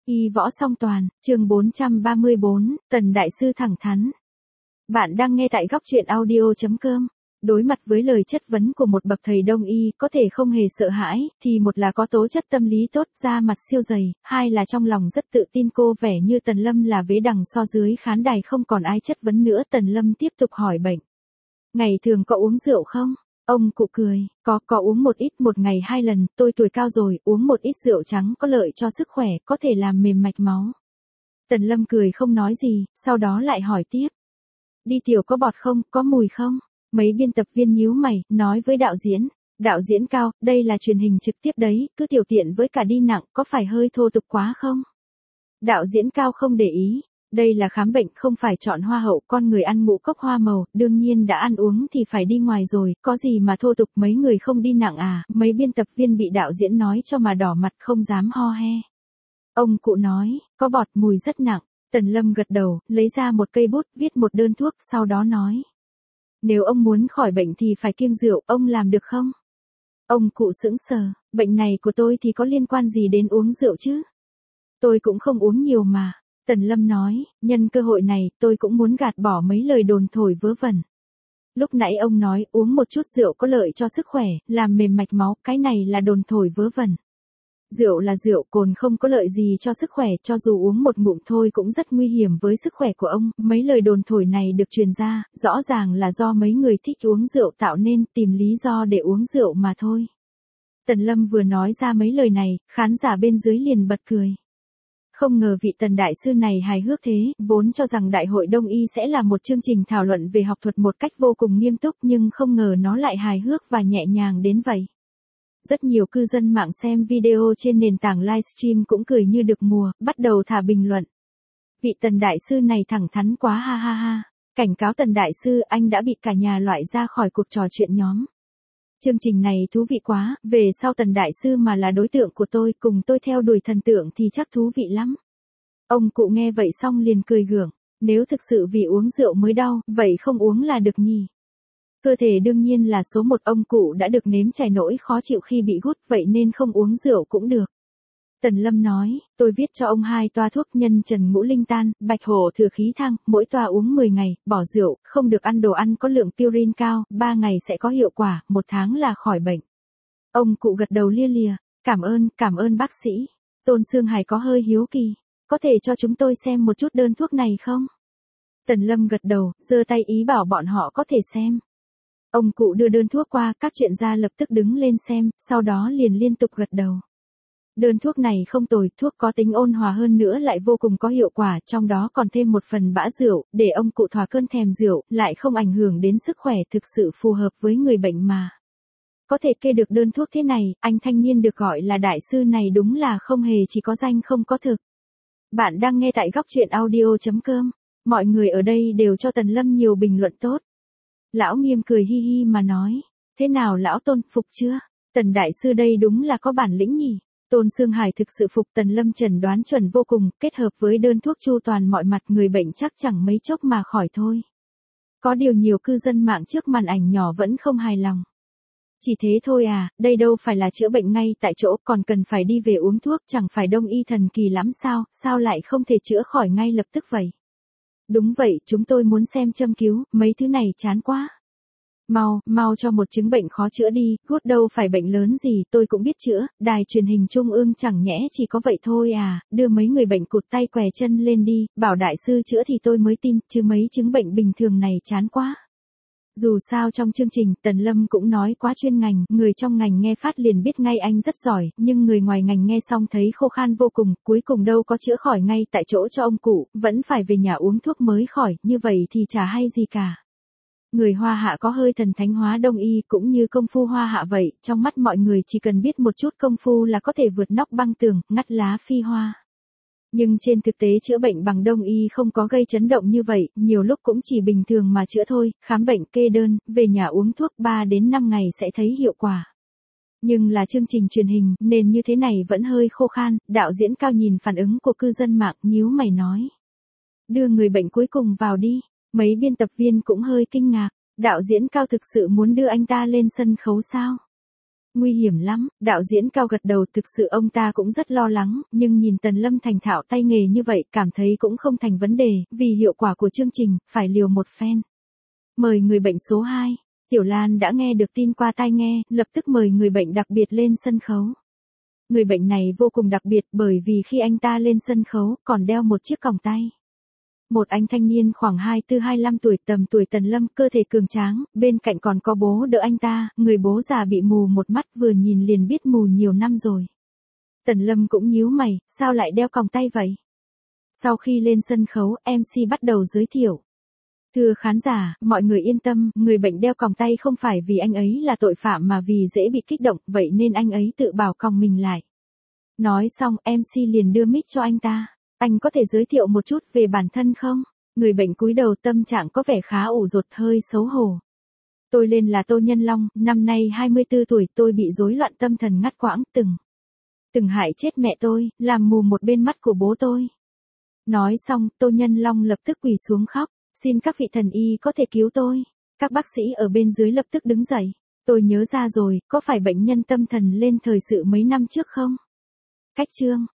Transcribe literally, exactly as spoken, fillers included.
Y võ song toàn, chương bốn trăm ba mươi bốn, Tần Đại Sư thẳng thắn. Bạn đang nghe tại góc truyện audio.com. Đối mặt với lời chất vấn của một bậc thầy đông y có thể không hề sợ hãi, thì một là có tố chất tâm lý tốt, da mặt siêu dày, hai là trong lòng rất tự tin. Cô vẻ như Tần Lâm là vế đằng so dưới khán đài không còn ai chất vấn nữa. Tần Lâm tiếp tục hỏi bệnh. Ngày thường có uống rượu không? Ông cụ cười, có, có uống một ít, một ngày hai lần. Tôi tuổi cao rồi, uống một ít rượu trắng có lợi cho sức khỏe, có thể làm mềm mạch máu. Tần Lâm cười không nói gì, sau đó lại hỏi tiếp. Đi tiểu có bọt không, có mùi không? Mấy biên tập viên nhíu mày, nói với đạo diễn. Đạo diễn Cao, đây là truyền hình trực tiếp đấy, cứ tiểu tiện với cả đi nặng, có phải hơi thô tục quá không? Đạo diễn Cao không để ý. Đây là khám bệnh, không phải chọn hoa hậu. Con người ăn ngũ cốc hoa màu, đương nhiên đã ăn uống thì phải đi ngoài rồi, có gì mà thô tục. Mấy người không đi nặng à? Mấy biên tập viên bị đạo diễn nói cho mà đỏ mặt không dám ho he. Ông cụ nói, có bọt, mùi rất nặng. Tần Lâm gật đầu, lấy ra một cây bút, viết một đơn thuốc, sau đó nói. Nếu ông muốn khỏi bệnh thì phải kiêng rượu, ông làm được không? Ông cụ sững sờ, bệnh này của tôi thì có liên quan gì đến uống rượu chứ? Tôi cũng không uống nhiều mà. Tần Lâm nói, nhân cơ hội này, tôi cũng muốn gạt bỏ mấy lời đồn thổi vớ vẩn. Lúc nãy ông nói uống một chút rượu có lợi cho sức khỏe, làm mềm mạch máu, cái này là đồn thổi vớ vẩn. Rượu là rượu, cồn không có lợi gì cho sức khỏe, cho dù uống một ngụm thôi cũng rất nguy hiểm với sức khỏe của ông. Mấy lời đồn thổi này được truyền ra, rõ ràng là do mấy người thích uống rượu tạo nên, tìm lý do để uống rượu mà thôi. Tần Lâm vừa nói ra mấy lời này, khán giả bên dưới liền bật cười. Không ngờ vị Tần Đại Sư này hài hước thế, vốn cho rằng Đại hội Đông Y sẽ là một chương trình thảo luận về học thuật một cách vô cùng nghiêm túc, nhưng không ngờ nó lại hài hước và nhẹ nhàng đến vậy. Rất nhiều cư dân mạng xem video trên nền tảng livestream cũng cười như được mùa, bắt đầu thả bình luận. Vị Tần Đại Sư này thẳng thắn quá ha ha ha. Cảnh cáo Tần Đại Sư, anh đã bị cả nhà loại ra khỏi cuộc trò chuyện nhóm. Chương trình này thú vị quá, về sau Tần Đại Sư mà là đối tượng của tôi, cùng tôi theo đuổi thần tượng thì chắc thú vị lắm. Ông cụ nghe vậy xong liền cười gượng, nếu thực sự vì uống rượu mới đau, vậy không uống là được nhỉ. Cơ thể đương nhiên là số một, ông cụ đã được nếm trải nỗi khó chịu khi bị gút, vậy nên không uống rượu cũng được. Tần Lâm nói, tôi viết cho ông hai toa thuốc nhân trần ngũ linh tan, bạch hổ thừa khí thang, mỗi toa uống mười ngày, bỏ rượu, không được ăn đồ ăn có lượng purine cao, ba ngày sẽ có hiệu quả, một tháng là khỏi bệnh. Ông cụ gật đầu lia lịa, cảm ơn, cảm ơn bác sĩ. Tôn Sương Hải có hơi hiếu kỳ, có thể cho chúng tôi xem một chút đơn thuốc này không? Tần Lâm gật đầu, giơ tay ý bảo bọn họ có thể xem. Ông cụ đưa đơn thuốc qua, các chuyên gia lập tức đứng lên xem, sau đó liền liên tục gật đầu. Đơn thuốc này không tồi, thuốc có tính ôn hòa hơn nữa lại vô cùng có hiệu quả, trong đó còn thêm một phần bã rượu, để ông cụ thỏa cơn thèm rượu, lại không ảnh hưởng đến sức khỏe, thực sự phù hợp với người bệnh mà. Có thể kê được đơn thuốc thế này, anh thanh niên được gọi là Đại Sư này đúng là không hề chỉ có danh không có thực. Bạn đang nghe tại góc truyện audio.com, mọi người ở đây đều cho Tần Lâm nhiều bình luận tốt. Lão Nghiêm cười hi hi mà nói, thế nào lão Tôn, phục chưa? Tần Đại Sư đây đúng là có bản lĩnh nhỉ. Tôn Sương Hải thực sự phục. Tần Lâm chẩn đoán chuẩn vô cùng, kết hợp với đơn thuốc chu toàn mọi mặt, người bệnh chắc chẳng mấy chốc mà khỏi thôi. Có điều nhiều cư dân mạng trước màn ảnh nhỏ vẫn không hài lòng. Chỉ thế thôi à, đây đâu phải là chữa bệnh ngay tại chỗ, còn cần phải đi về uống thuốc, chẳng phải đông y thần kỳ lắm sao, sao lại không thể chữa khỏi ngay lập tức vậy? Đúng vậy, chúng tôi muốn xem châm cứu, mấy thứ này chán quá. Mau, mau cho một chứng bệnh khó chữa đi, gút đâu phải bệnh lớn gì, tôi cũng biết chữa, đài truyền hình trung ương chẳng nhẽ chỉ có vậy thôi à, đưa mấy người bệnh cụt tay què chân lên đi, bảo Đại Sư chữa thì tôi mới tin, chứ mấy chứng bệnh bình thường này chán quá. Dù sao trong chương trình, Tần Lâm cũng nói quá chuyên ngành, người trong ngành nghe phát liền biết ngay anh rất giỏi, nhưng người ngoài ngành nghe xong thấy khô khan vô cùng, cuối cùng đâu có chữa khỏi ngay tại chỗ cho ông cụ, vẫn phải về nhà uống thuốc mới khỏi, như vậy thì chả hay gì cả. Người Hoa Hạ có hơi thần thánh hóa Đông y cũng như công phu Hoa Hạ vậy, trong mắt mọi người chỉ cần biết một chút công phu là có thể vượt nóc băng tường, ngắt lá phi hoa. Nhưng trên thực tế chữa bệnh bằng Đông y không có gây chấn động như vậy, nhiều lúc cũng chỉ bình thường mà chữa thôi, khám bệnh kê đơn, về nhà uống thuốc ba đến năm ngày sẽ thấy hiệu quả. Nhưng là chương trình truyền hình, nên như thế này vẫn hơi khô khan, đạo diễn Cao nhìn phản ứng của cư dân mạng, nhíu mày nói. Đưa người bệnh cuối cùng vào đi, mấy biên tập viên cũng hơi kinh ngạc, đạo diễn Cao thực sự muốn đưa anh ta lên sân khấu sao? Nguy hiểm lắm, đạo diễn Cao gật đầu, thực sự ông ta cũng rất lo lắng, nhưng nhìn Tần Lâm thành thạo tay nghề như vậy, cảm thấy cũng không thành vấn đề, vì hiệu quả của chương trình, phải liều một phen. Mời người bệnh số hai. Tiểu Lan đã nghe được tin qua tai nghe, lập tức mời người bệnh đặc biệt lên sân khấu. Người bệnh này vô cùng đặc biệt bởi vì khi anh ta lên sân khấu, còn đeo một chiếc còng tay. Một anh thanh niên khoảng hai mươi tư hai mươi lăm tuổi, tầm tuổi Tần Lâm, cơ thể cường tráng, bên cạnh còn có bố đỡ anh ta, người bố già bị mù một mắt, vừa nhìn liền biết mù nhiều năm rồi. Tần Lâm cũng nhíu mày, sao lại đeo còng tay vậy? Sau khi lên sân khấu, em xê bắt đầu giới thiệu. Thưa khán giả, mọi người yên tâm, người bệnh đeo còng tay không phải vì anh ấy là tội phạm mà vì dễ bị kích động, vậy nên anh ấy tự bảo còng mình lại. Nói xong, em xê liền đưa mic cho anh ta. Anh có thể giới thiệu một chút về bản thân không? Người bệnh cúi đầu, tâm trạng có vẻ khá ủ rột, hơi xấu hổ. Tôi tên là Tô Nhân Long, năm nay hai mươi tư tuổi, tôi bị rối loạn tâm thần ngắt quãng, từng từng hại chết mẹ tôi, làm mù một bên mắt của bố tôi. Nói xong, Tô Nhân Long lập tức quỳ xuống khóc, xin các vị thần y có thể cứu tôi. Các bác sĩ ở bên dưới lập tức đứng dậy. Tôi nhớ ra rồi, có phải bệnh nhân tâm thần lên thời sự mấy năm trước không? Cách chương